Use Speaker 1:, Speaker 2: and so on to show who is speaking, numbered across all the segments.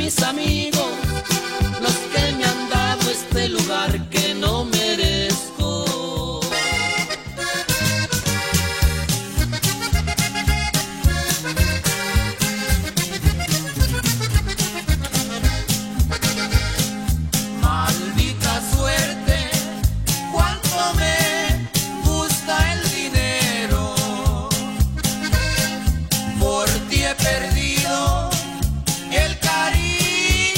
Speaker 1: mis amigos, los que me han dado este lugar que no merezco. Maldita suerte, cuánto me gusta el dinero. Por ti he perdido el cariño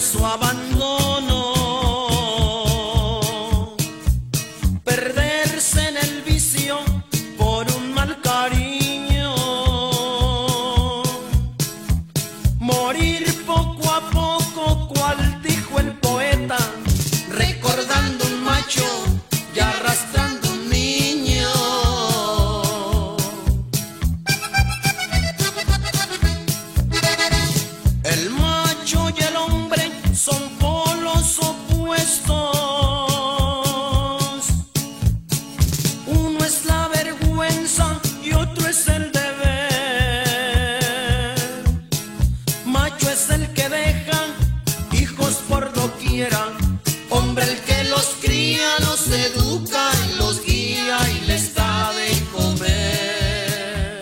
Speaker 1: su abandono, perderse en el vicio por un mal cariño, morir poco a poco, cual dijo el poeta, recordando un macho y arrastrando un niño. El macho y el hombre son polos opuestos. Uno es la vergüenza y otro es el deber. Macho es el que deja hijos por doquiera. Hombre el que los cría, los educa y los guía y les da de comer.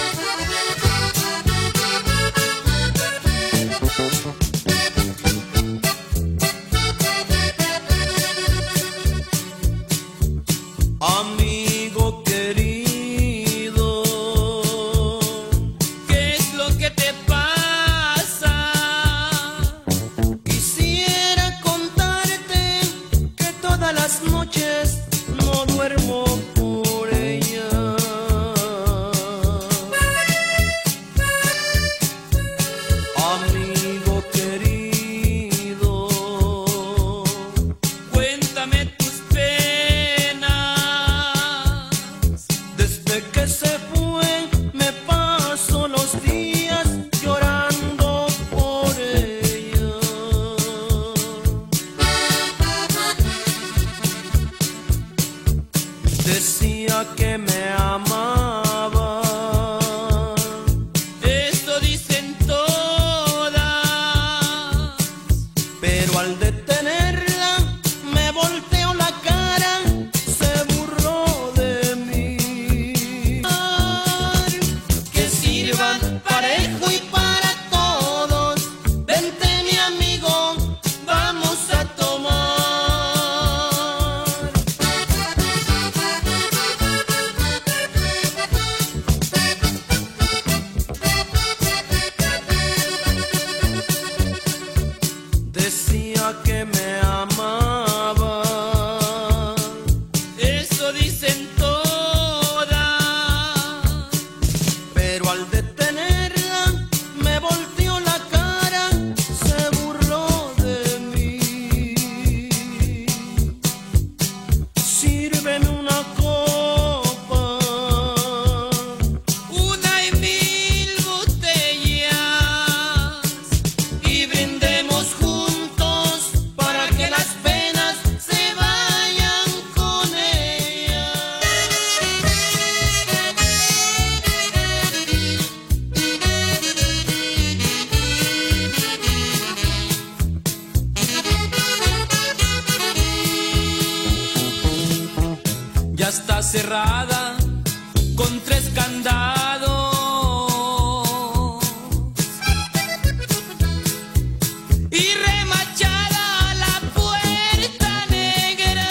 Speaker 1: Amigo querido, ¿qué es lo que te pasa? Quisiera contarte que todas las noches no duermo por ella. Amigo querido, cuéntame tus penas. Desde que se fue me paso los días llorando por ella. Decía que me amaba, esto dicen todas, pero al detenerla me volteó la cara, se burló de mí. Que sirvan parejo y para todos, vente mi amigo, vamos a tomar. Decía que me amaba, eso dicen todas, pero al detenerla me volteó la cara, se burló de mí. Sírveme una copa, una y mil botellas, y brindemos juntos para que las penas se vayan con ella. Ya está cerrada con 3 candados y remachada la puerta negra,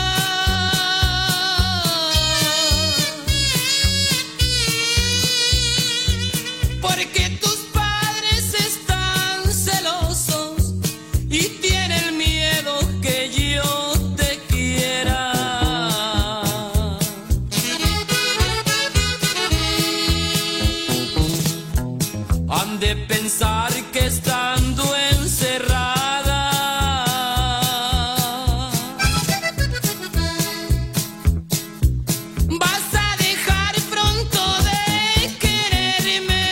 Speaker 1: porque tus padres están celosos y tienen miedo que yo te quiera. Han de pensar que estando encerrada vas a dejar pronto de quererme.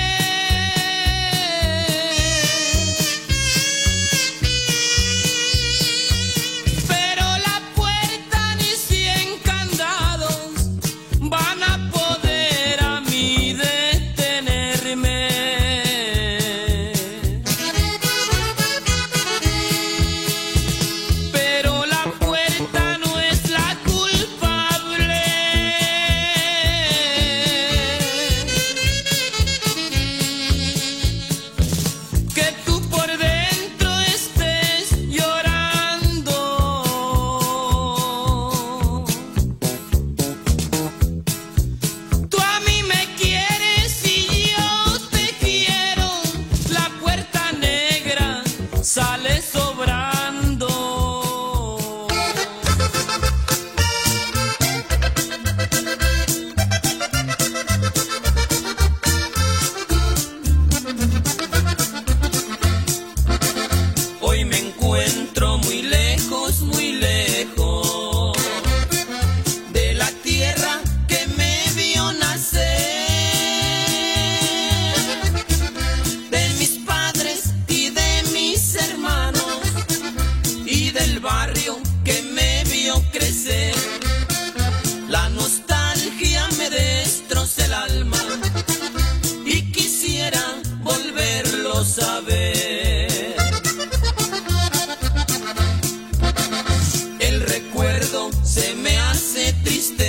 Speaker 1: Pero la puerta ni 100 candados van a poder a mí detenerme.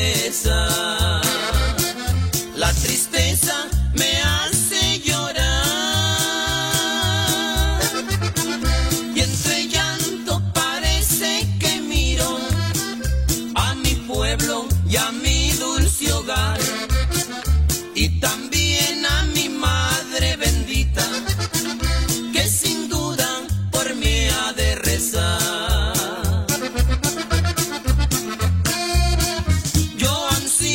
Speaker 1: tristeza. La tristeza me hace llorar y entre llanto parece que miro a mi pueblo y a mi dulce hogar y también a mi madre bendita que sin duda por mí ha de rezar. Yo ansío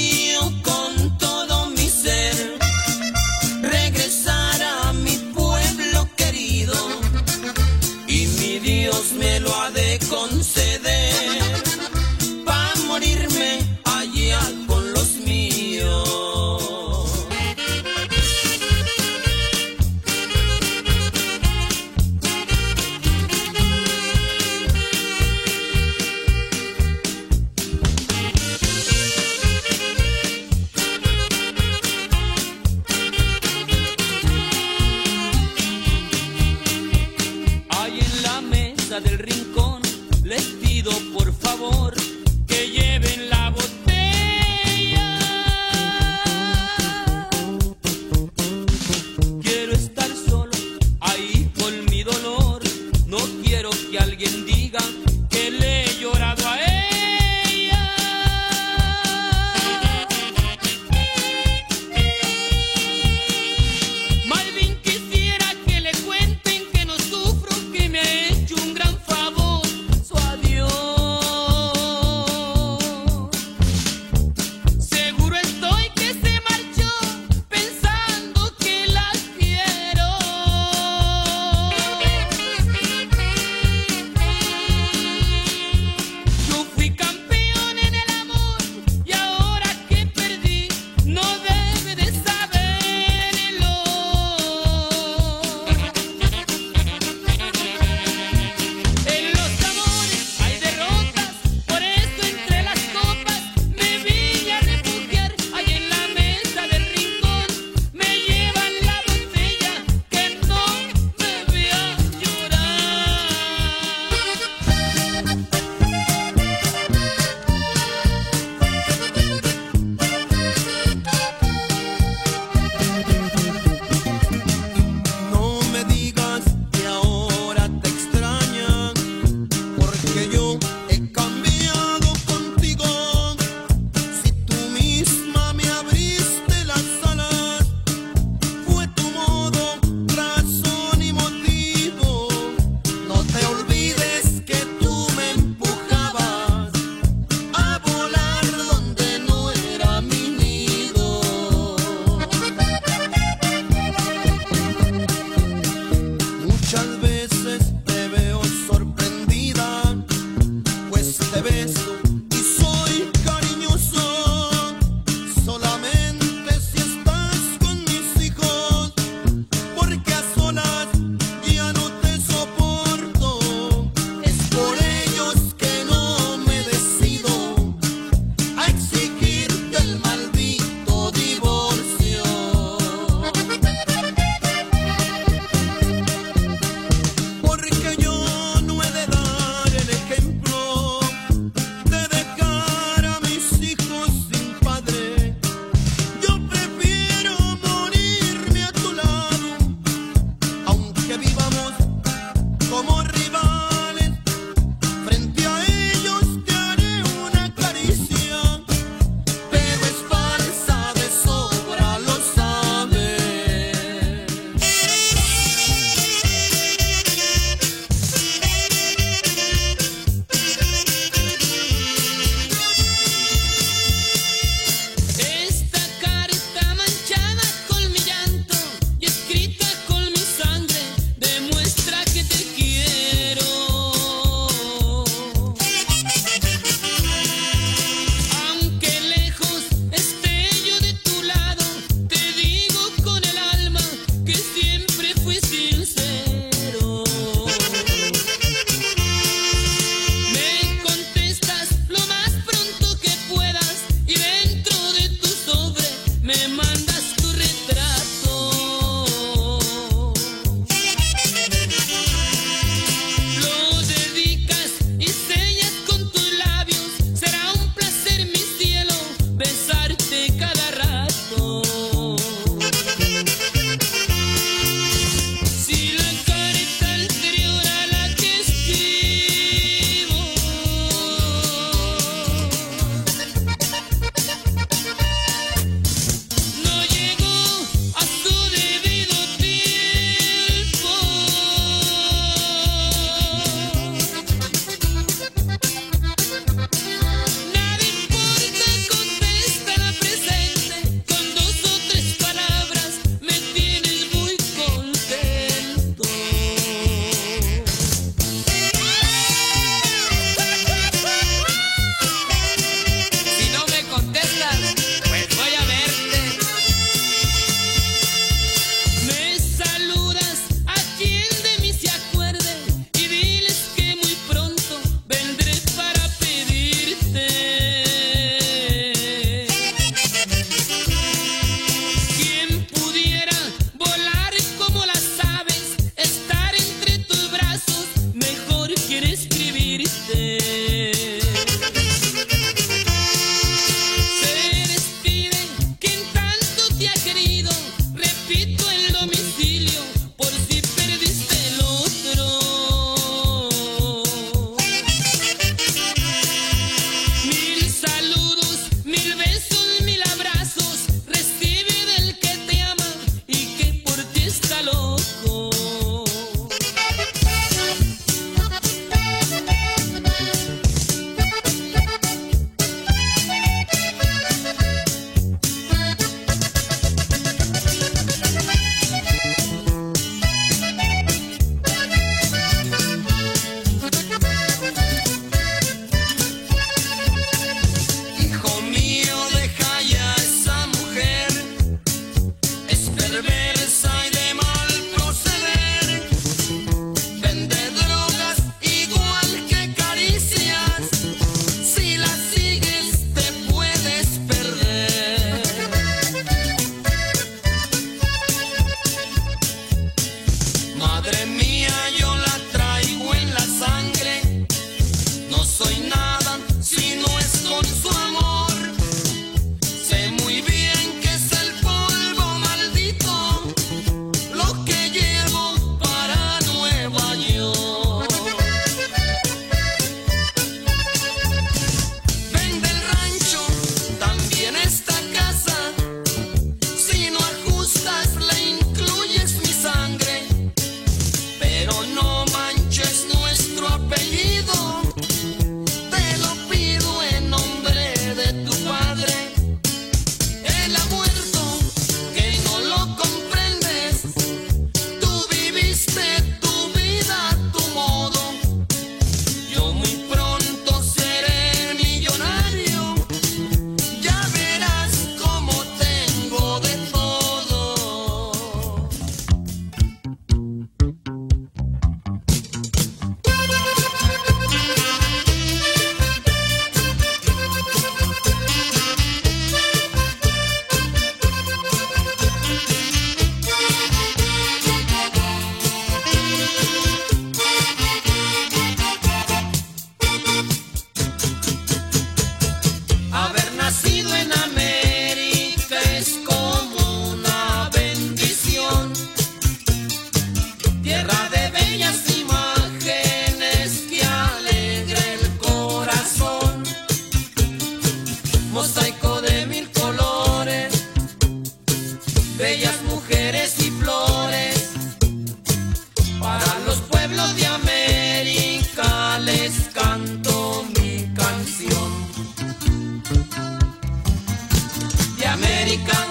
Speaker 1: América.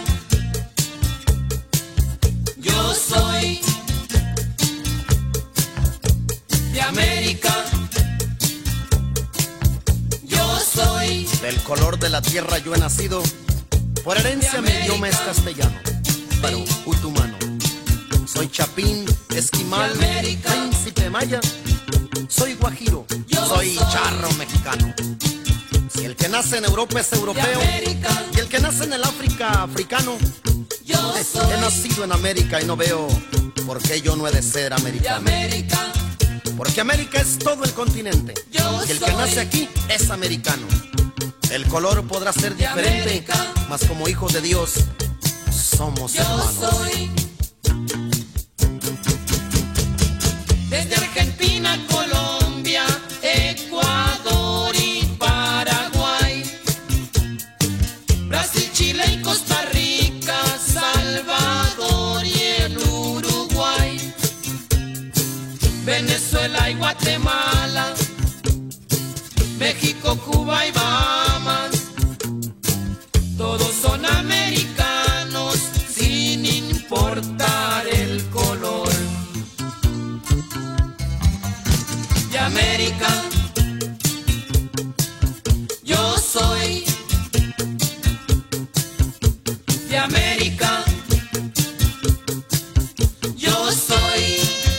Speaker 1: Yo soy de América. Yo soy
Speaker 2: del color de la tierra yo he nacido. Por herencia mi idioma es castellano, pero utumano. Soy chapín, esquimal, príncipe maya. Soy guajiro, soy charro mexicano. Si el que nace en Europa es europeo y el que nace en el África, africano. He nacido en América y no veo por qué yo no he de ser americano. Porque América es todo el continente y el que nace aquí es americano. El color podrá ser diferente, mas como hijos de Dios somos hermanos.
Speaker 1: Yo soy desde Argentina, Colombia, Ecuador y Paraguay, Brasil, Chile y Costa Rica, Salvador y el Uruguay, Venezuela y Guatemala, México, Cuba y Bahamas. Todos son americanos sin importar el color. De América, yo soy de América. Yo soy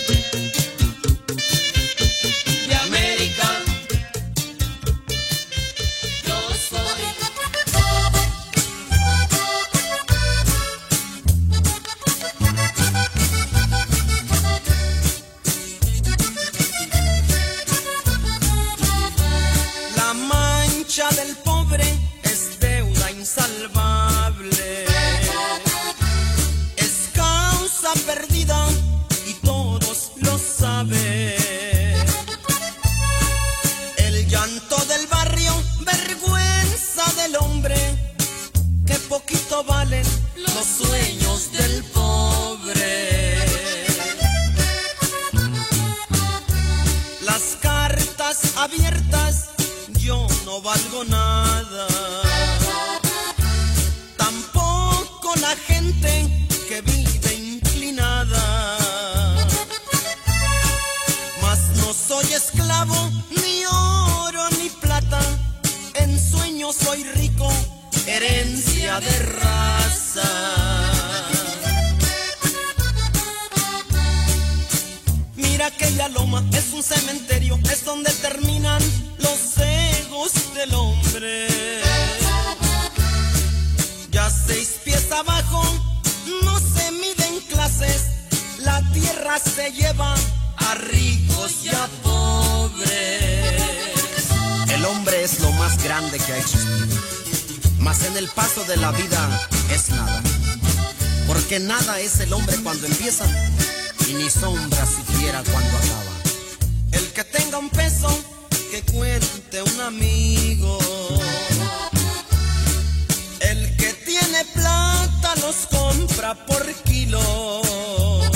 Speaker 1: de América. Yo soy.
Speaker 3: La mancha del pobre es deuda insalvable, es causa perdida y todos lo saben. El llanto del barrio, vergüenza del hombre, que poquito valen los sueños del pobre. Las cartas abiertas, yo no valgo nada, tampoco la gente que vive inclinada. Mas no soy esclavo, ni oro ni plata, en sueño soy rico, herencia de raza. Mira aquella loma, es un cementerio, es donde terminan los egos del hombre. Ya 6 pies abajo, no se miden clases, la tierra se lleva a ricos y a pobres.
Speaker 2: El hombre es lo más grande que ha existido, mas en el paso de la vida es nada. Porque nada es el hombre cuando empieza y ni sombra siquiera cuando acaba.
Speaker 3: El que tenga un peso, que cuente un amigo. El que tiene plata los compra por kilos.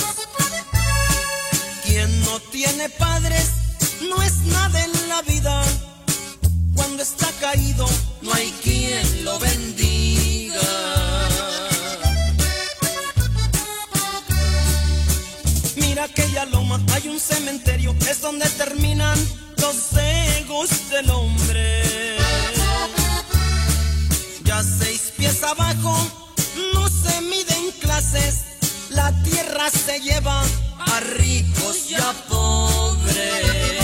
Speaker 3: Quien no tiene padres no es nada en la vida. Cuando está caído no hay quien lo bendiga. Mira aquella loma, hay un cementerio, es donde terminan los egos del hombre. Ya 6 pies abajo, no se miden clases, la tierra se lleva a ricos y a pobres.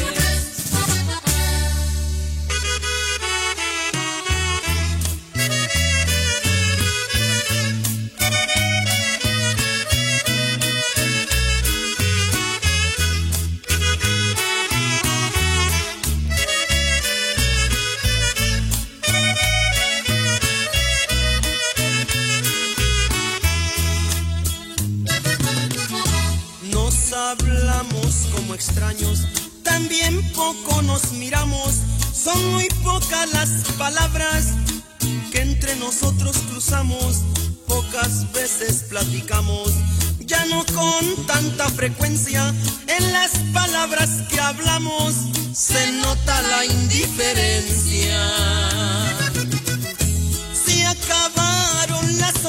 Speaker 3: Hablamos como extraños, también poco nos miramos. Son muy pocas las palabras que entre nosotros cruzamos. Pocas veces platicamos, ya no con tanta frecuencia. En las palabras que hablamos se nota la indiferencia. Si acaba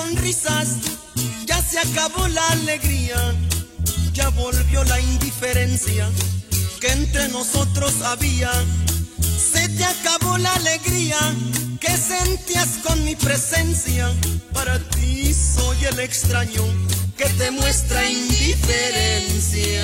Speaker 3: sonrisas, ya se acabó la alegría, ya volvió la indiferencia que entre nosotros había. Se te acabó la alegría que sentías con mi presencia. Para ti soy el extraño que te muestra indiferencia.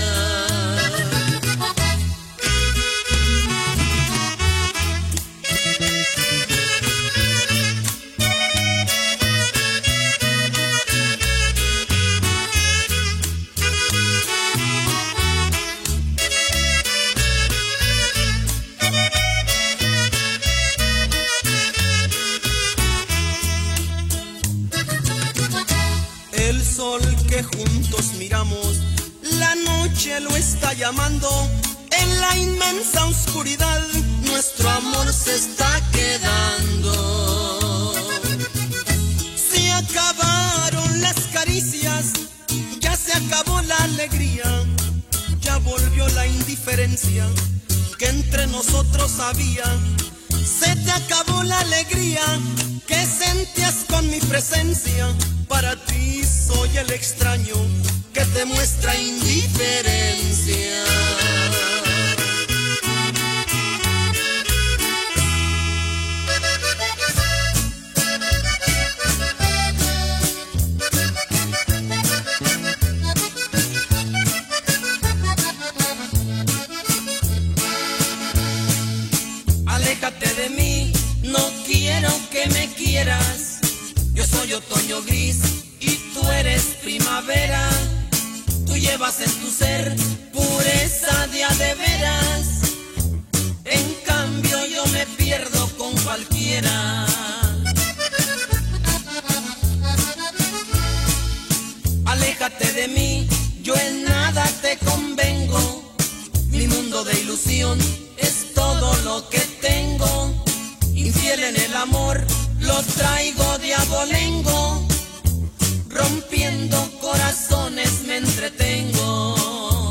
Speaker 3: El sol que juntos miramos, la noche lo está llamando. En la inmensa oscuridad, nuestro amor se está quedando. Se acabaron las caricias, ya se acabó la alegría, ya volvió la indiferencia que entre nosotros había. Se te acabó la alegría que sentías con mi presencia. Para ti soy el extraño que te muestra indiferencia. Aléjate de mí, no quiero que me quieras. Yo soy otoño gris y tú eres primavera. Tú llevas en tu ser pureza de a de veras. En cambio yo me pierdo con cualquiera. Aléjate de mí, yo en nada te convengo. Mi mundo de ilusión es todo lo que tengo. Infiel en el amor, lo traigo de abolengo. Rompiendo corazones me entretengo.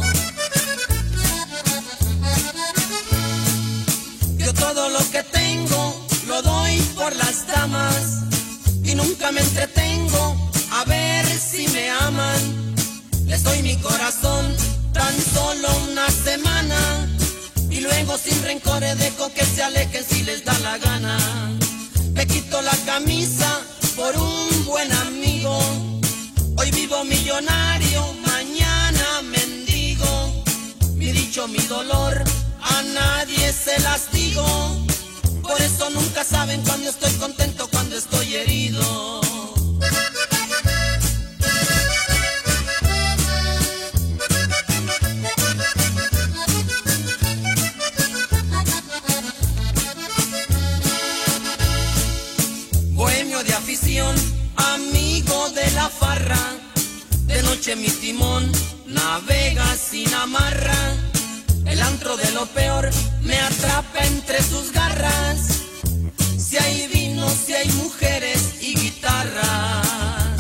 Speaker 3: Yo todo lo que tengo lo doy por las damas. Y nunca me entretengo a ver si me aman. Les doy mi corazón tan solo una semana. Y luego sin rencores dejo que se alejen si les da la gana. Me quito la camisa por un buen amigo. Hoy vivo millonario, mañana mendigo. Mi dicho, mi dolor, a nadie se las digo. Por eso nunca saben cuando estoy contento, cuando estoy herido. Bohemio de afición, amigo de la farra. De noche mi timón navega sin amarra. El antro de lo peor me atrapa entre sus garras. Si hay vino, si hay mujeres y guitarras.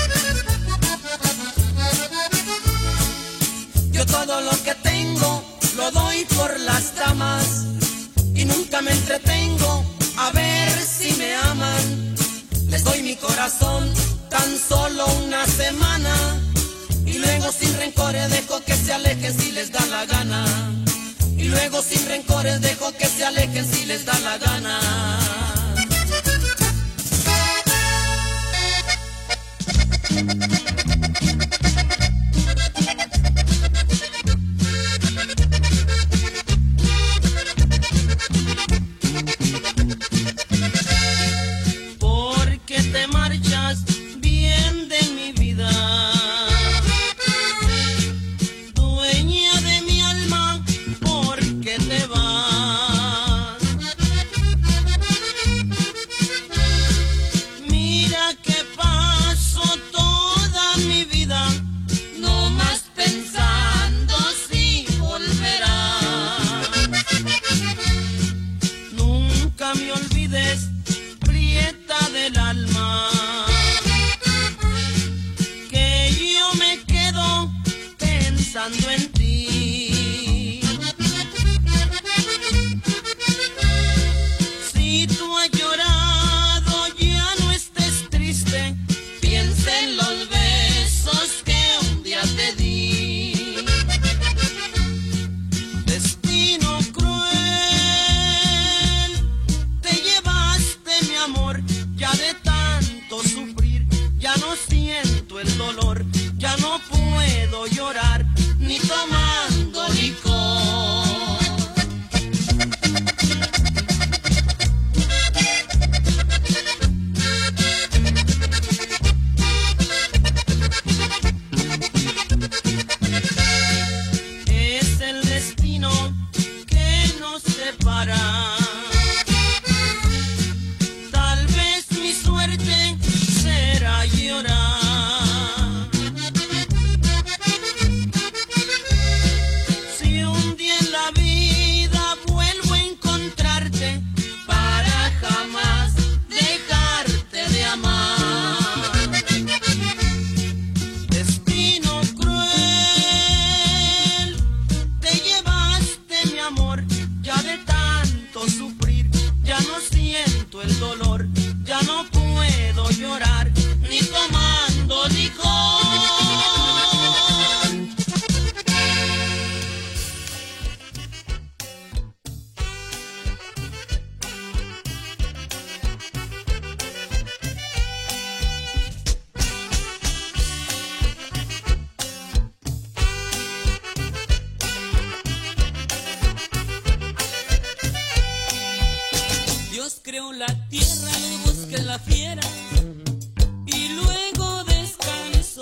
Speaker 3: Yo todo lo que tengo lo doy por las damas. Y nunca me entretengo a ver si me aman. Les doy mi corazón tan solo una semana. Y luego sin rencores dejo que se alejen si les da la gana. Y luego sin rencores dejo que se alejen si les da la gana.
Speaker 1: Porque te marchas bien de mi vida, dueña de mi alma, porque te vas. Mira que paso toda puedo llorar ni tomando licor. Es el destino que nos separa. Tal vez mi suerte será llorar. Si un día en la vida vuelvo a encontrarte para jamás dejarte de amar. Destino cruel, te llevaste mi amor, ya de tanto sufrir, ya no siento el dolor, ya no puedo llorar ni tomando licor. Dios creó la tierra, los bosques, la fiera, y luego descansó.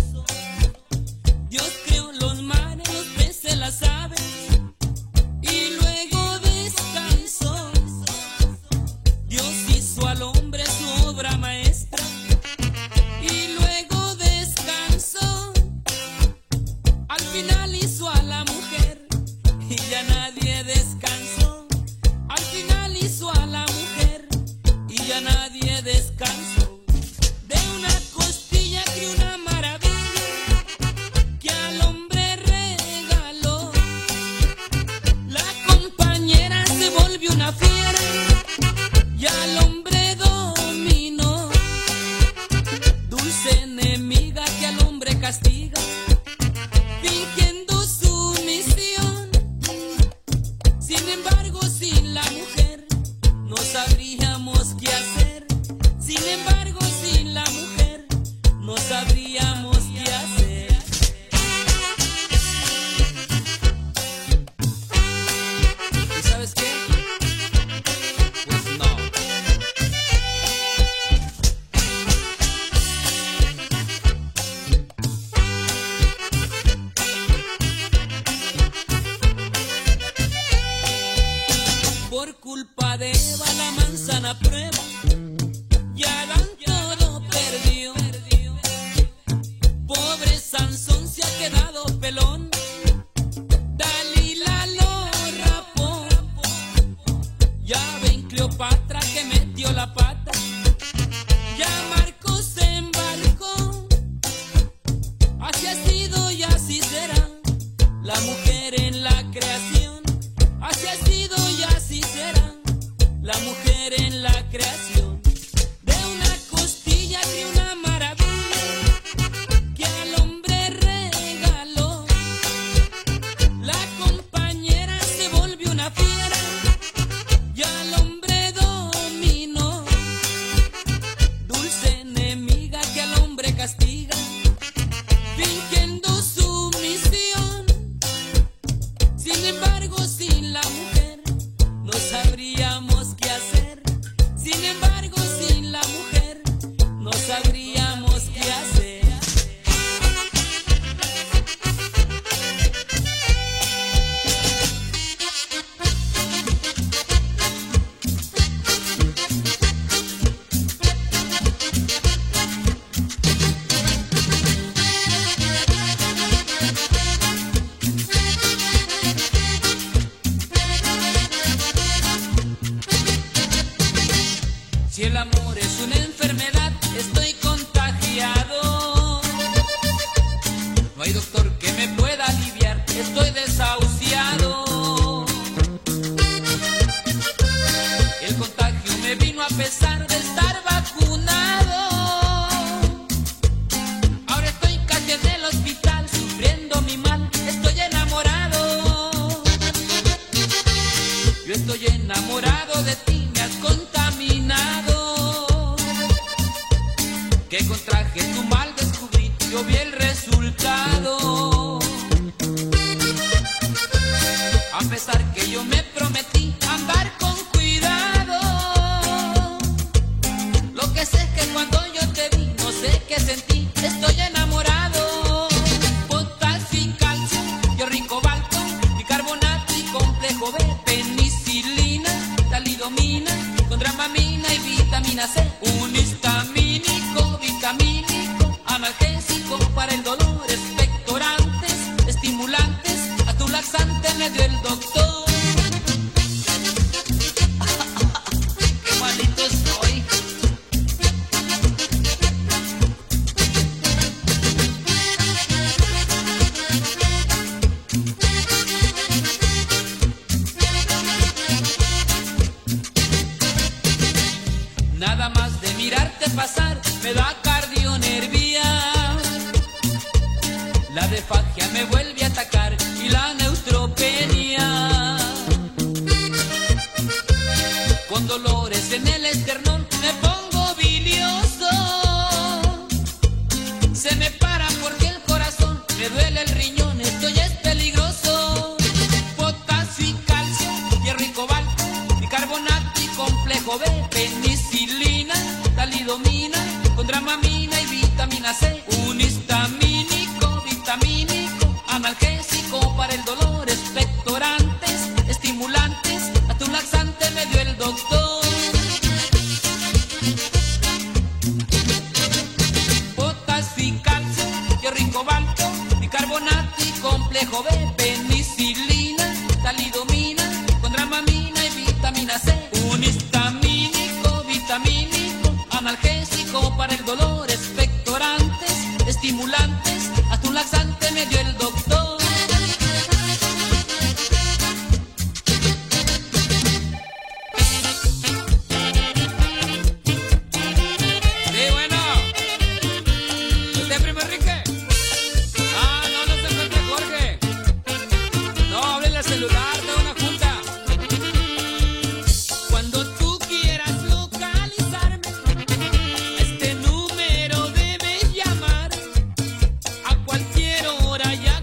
Speaker 1: Dios creó los mares, los peces, las aves, y luego descansó. Dios hizo al hombre su obra maestra, y luego descansó. Al final hizo a la mujer, y ya nadie descansó. Al final hizo a la mujer y ya nadie descansó. De una costilla crió una maravilla que al hombre regaló. La compañera se volvió una fiera y al hombre dominó. Dulce enemiga que al hombre castiga, fingiendo sumisión. Sin embargo, sin la mujer no sabríamos qué hacer. Sin embargo, sin la mujer no sabríamos qué hacer. ¿Y sabes qué? Pues no. Por culpa de Eva la manzana prueba y Adán todo perdió. Pobre Sansón se ha quedado pelón, Dalila lo rapó. Ya ven Cleopatra que metió la pata, ya Marcos se embarcó. Así ha sido y así será la mujer en la creación. Así ha sido y así será la mujer en la creación. De una costilla crió una maravilla que al hombre regaló. La compañera se volvió una fiera y al hombre dominó. Dulce enemiga que al hombre castiga, fingiendo sumisión. Sin embargo, sin la mujer no sabríamos qué hacer. Sin embargo, sin la mujer no sabríamos qué hacer. Si el amor es una enfermedad, estoy contagiado. No hay doctor que me pueda aliviar, estoy desahuciado. El contagio me vino a pesar de estar vacunado. Ahora estoy casi en el hospital, sufriendo mi mal, estoy enamorado. Yo estoy enamorado de ti, me has contaminado. Que contraje tu mal descubrí, yo vi el resultado.
Speaker 4: pasar me da cardionervia. La defagia me vuelve a atacar y la neutropenia. Con dolores en el esternón me pongo bilioso. Se me para porque el corazón me duele el riñón, esto ya es peligroso. Potasio y calcio, hierro y cobalto, bicarbonato y complejo B, penicilina, talidomina, con dramamina y vitamina C, un histamínico, vitamínico, analgésico para el dolor, expectorantes, estimulantes, hasta un laxante me dio el doctor. Potasio y calcio, hierro y cobalto, bicarbonato y complejo B, penicilina, talidomina, con dramamina y vitamina C, un histamínico, vitamínico, analgésico para el dolor, expectorantes, estimulantes, hasta un laxante me dio el doctor. Sí, bueno. ¿Usted, primo Enrique? Ah, no se encuentra Jorge. No, háblele al celular, tengo una junta. Cuando tú quieras localizarme, a este número debes llamar a cualquier hora y a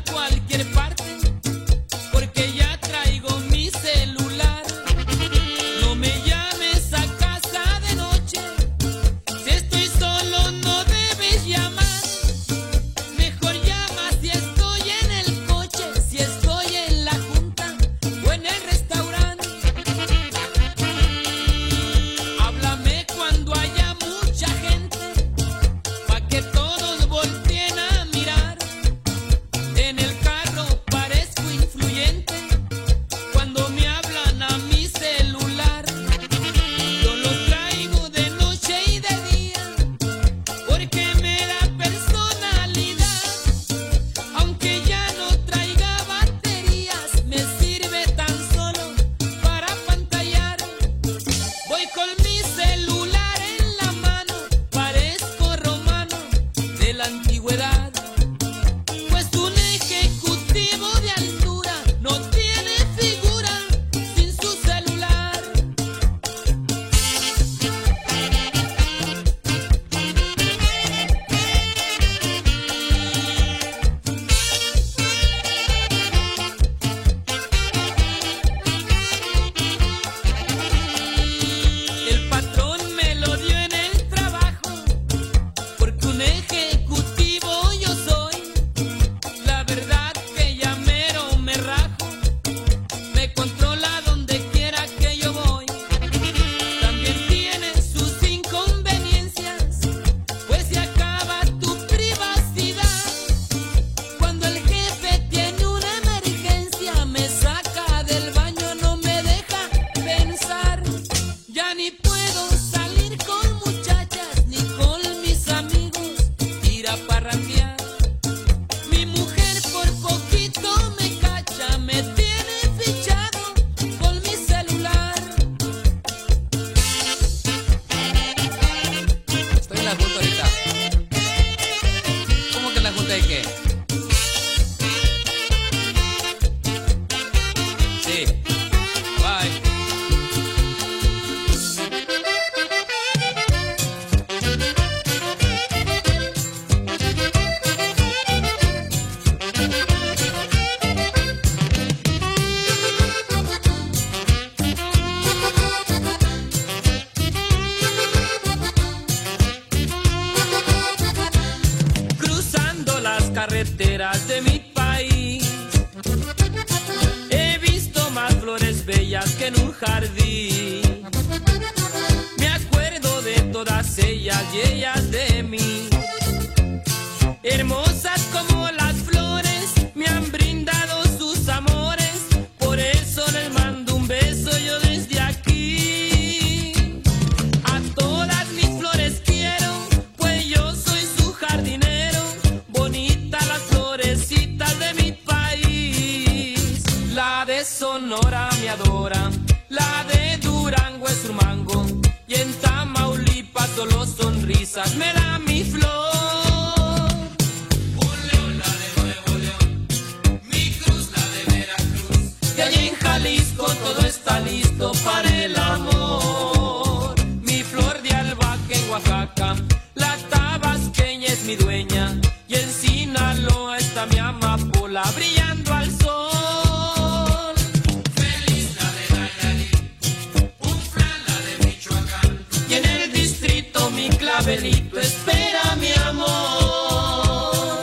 Speaker 4: sonrisas me da mi flor.
Speaker 1: Un león la de Nuevo León, mi cruz la de Veracruz.
Speaker 4: Y allí en Jalisco todo está listo para el amor. Mi flor de albahaca en Oaxaca, la tabasqueña es mi dueña. Y en Sinaloa está mi amapola brillando al sol.
Speaker 1: Feliz la de Nayarit, un flan la de Michoacán.
Speaker 4: Y en el distrito mi clavelito espera mi amor.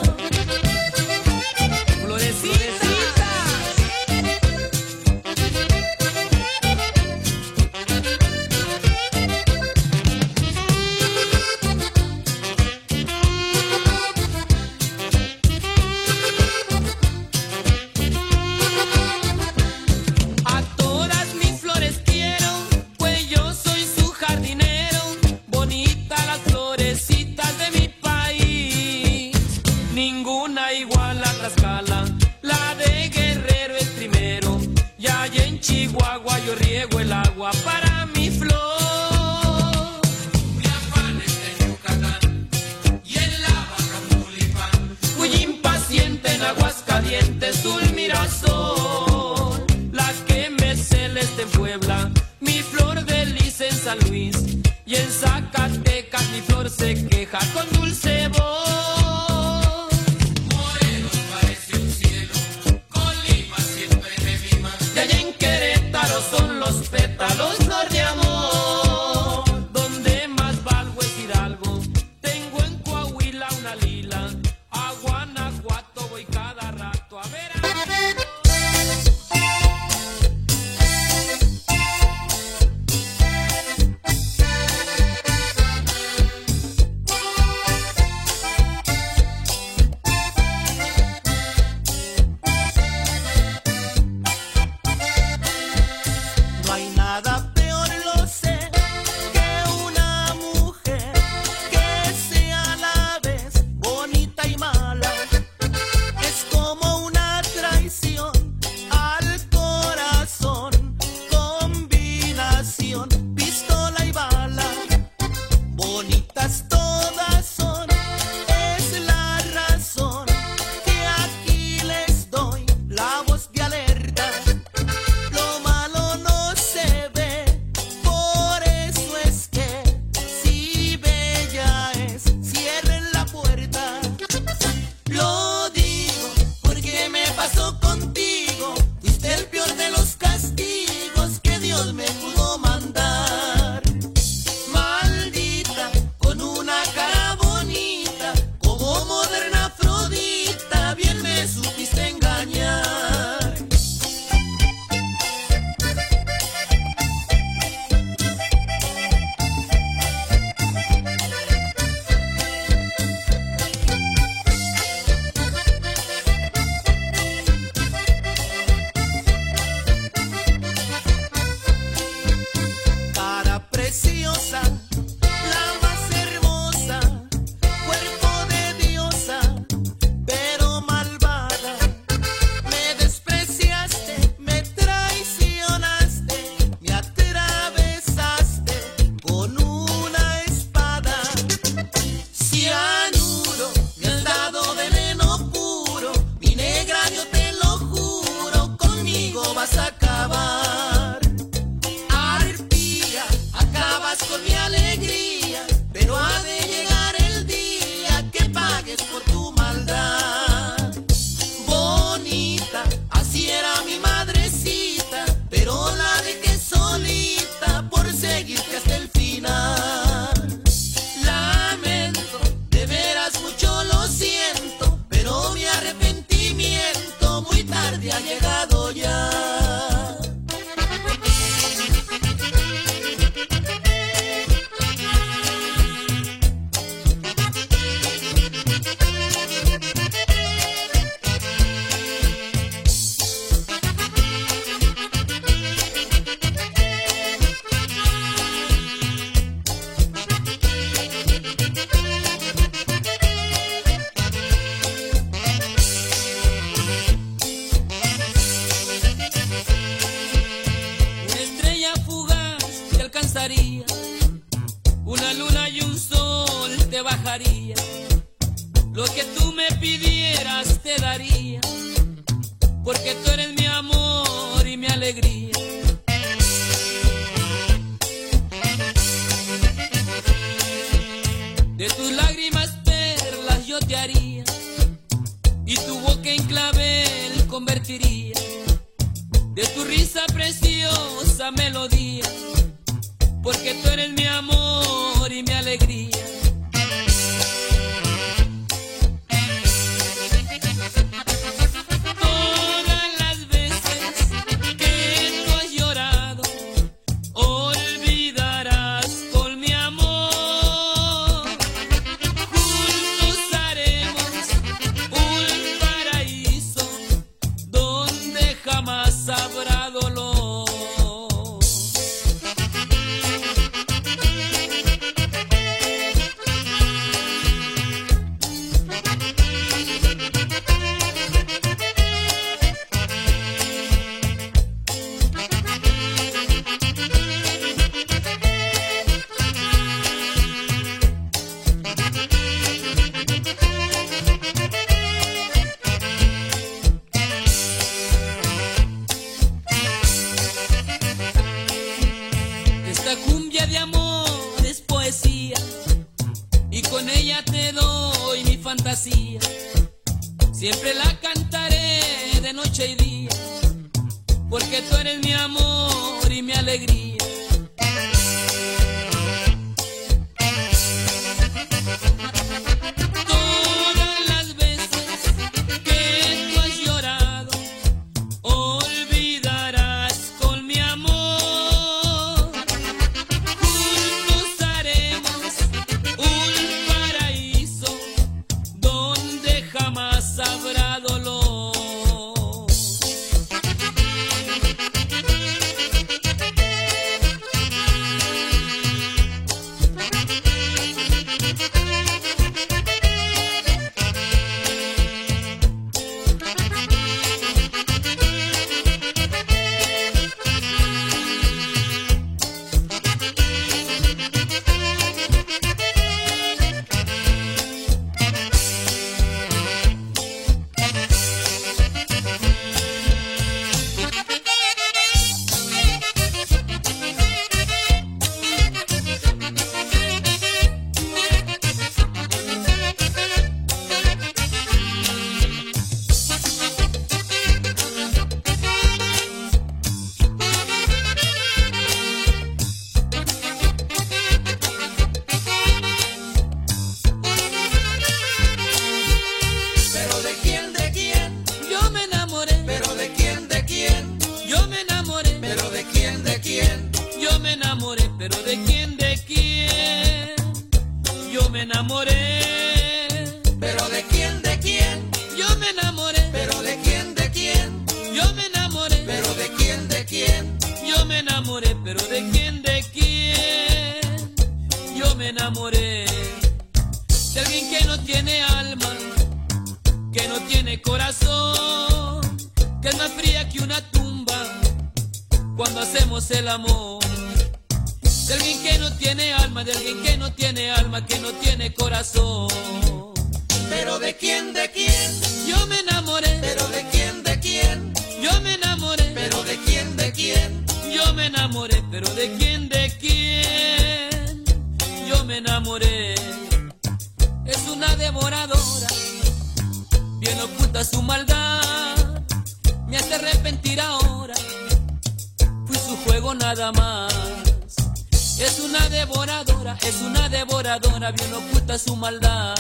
Speaker 4: Florecitas. A todas mis flores quiero, pues yo soy su jardinero. Bonitas las florecitas de mi país, ninguna igual a Tlaxcala. La de Guerrero es primero, y allá en Chihuahua yo riego el agua para mi flor.
Speaker 1: Mi afán es de Yucatán y en la Baja Tulipán.
Speaker 4: Muy impaciente en Aguascalientes, tú Mirasol. La que me celeste en Puebla, mi flor de lis en San Luis. Y en Zacatecas mi flor se queja con dulce voz.
Speaker 1: Morelos parece un cielo, Colima siempre me mima.
Speaker 4: Y allá en Querétaro son los pétalos flor de amor. Donde más valgo es Hidalgo, tengo en Coahuila una lila. A Guanajuato voy cada rato a ver a... te bajaría. Lo que tú me pidieras te daría, porque tú eres mi amor y mi alegría. De tus lágrimas perlas yo te haría, y tu boca en clavel convertiría. De tu risa preciosa melodía, porque tú eres mi amor y mi alegría. Todas las veces que tú has llorado, olvidarás con mi amor. Juntos haremos un paraíso donde jamás habrá dolor. Esta cumbia de amor es poesía, y con ella te doy mi fantasía. Siempre la cantaré de noche y día, porque tú eres mi amor y mi alegría. Todas las veces que tú has llorado, olvidarás con mi amor. Juntos haremos un paraíso donde jamás habrá dolor.
Speaker 1: Pero de quién,
Speaker 4: Yo me enamoré,
Speaker 1: pero de quién,
Speaker 4: yo me enamoré,
Speaker 1: pero de quién,
Speaker 4: yo me enamoré, pero de quién, yo me enamoré,
Speaker 1: pero de quién,
Speaker 4: yo me enamoré,
Speaker 1: pero de quién,
Speaker 4: yo me enamoré,
Speaker 1: pero de quién,
Speaker 4: yo me enamoré, pero de quién, yo me enamoré. De alguien que no tiene alma, que no tiene corazón, que es más fría que una tumba cuando hacemos el amor. De alguien que no tiene alma, de alguien que no tiene alma, que no tiene corazón.
Speaker 1: pero de quién,
Speaker 4: Yo me enamoré,
Speaker 1: pero de quién,
Speaker 4: yo me enamoré,
Speaker 1: pero de quién,
Speaker 4: yo me enamoré, pero de quién, yo me enamoré. Es una devoradora, bien oculta su maldad, me hace arrepentir ahora, fui su juego nada más. Es una devoradora, bien oculta su maldad.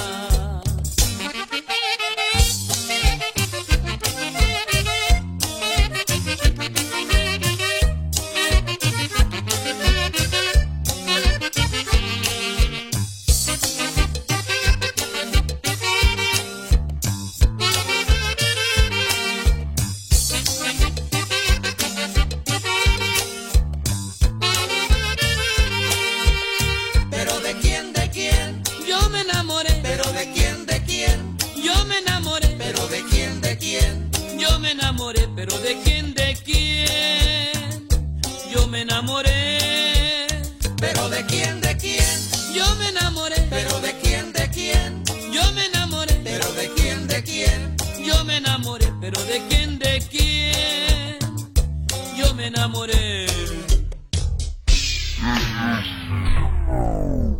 Speaker 1: pero de quién,
Speaker 4: Yo me enamoré,
Speaker 1: pero de quién,
Speaker 4: yo me enamoré,
Speaker 1: pero de quién,
Speaker 4: yo me enamoré, pero de quién, yo me enamoré,
Speaker 1: pero de quién,
Speaker 4: yo me enamoré,
Speaker 1: pero de quién, quién?
Speaker 4: Yo me enamoré, pero ¿de quién, de quién? Yo me enamoré.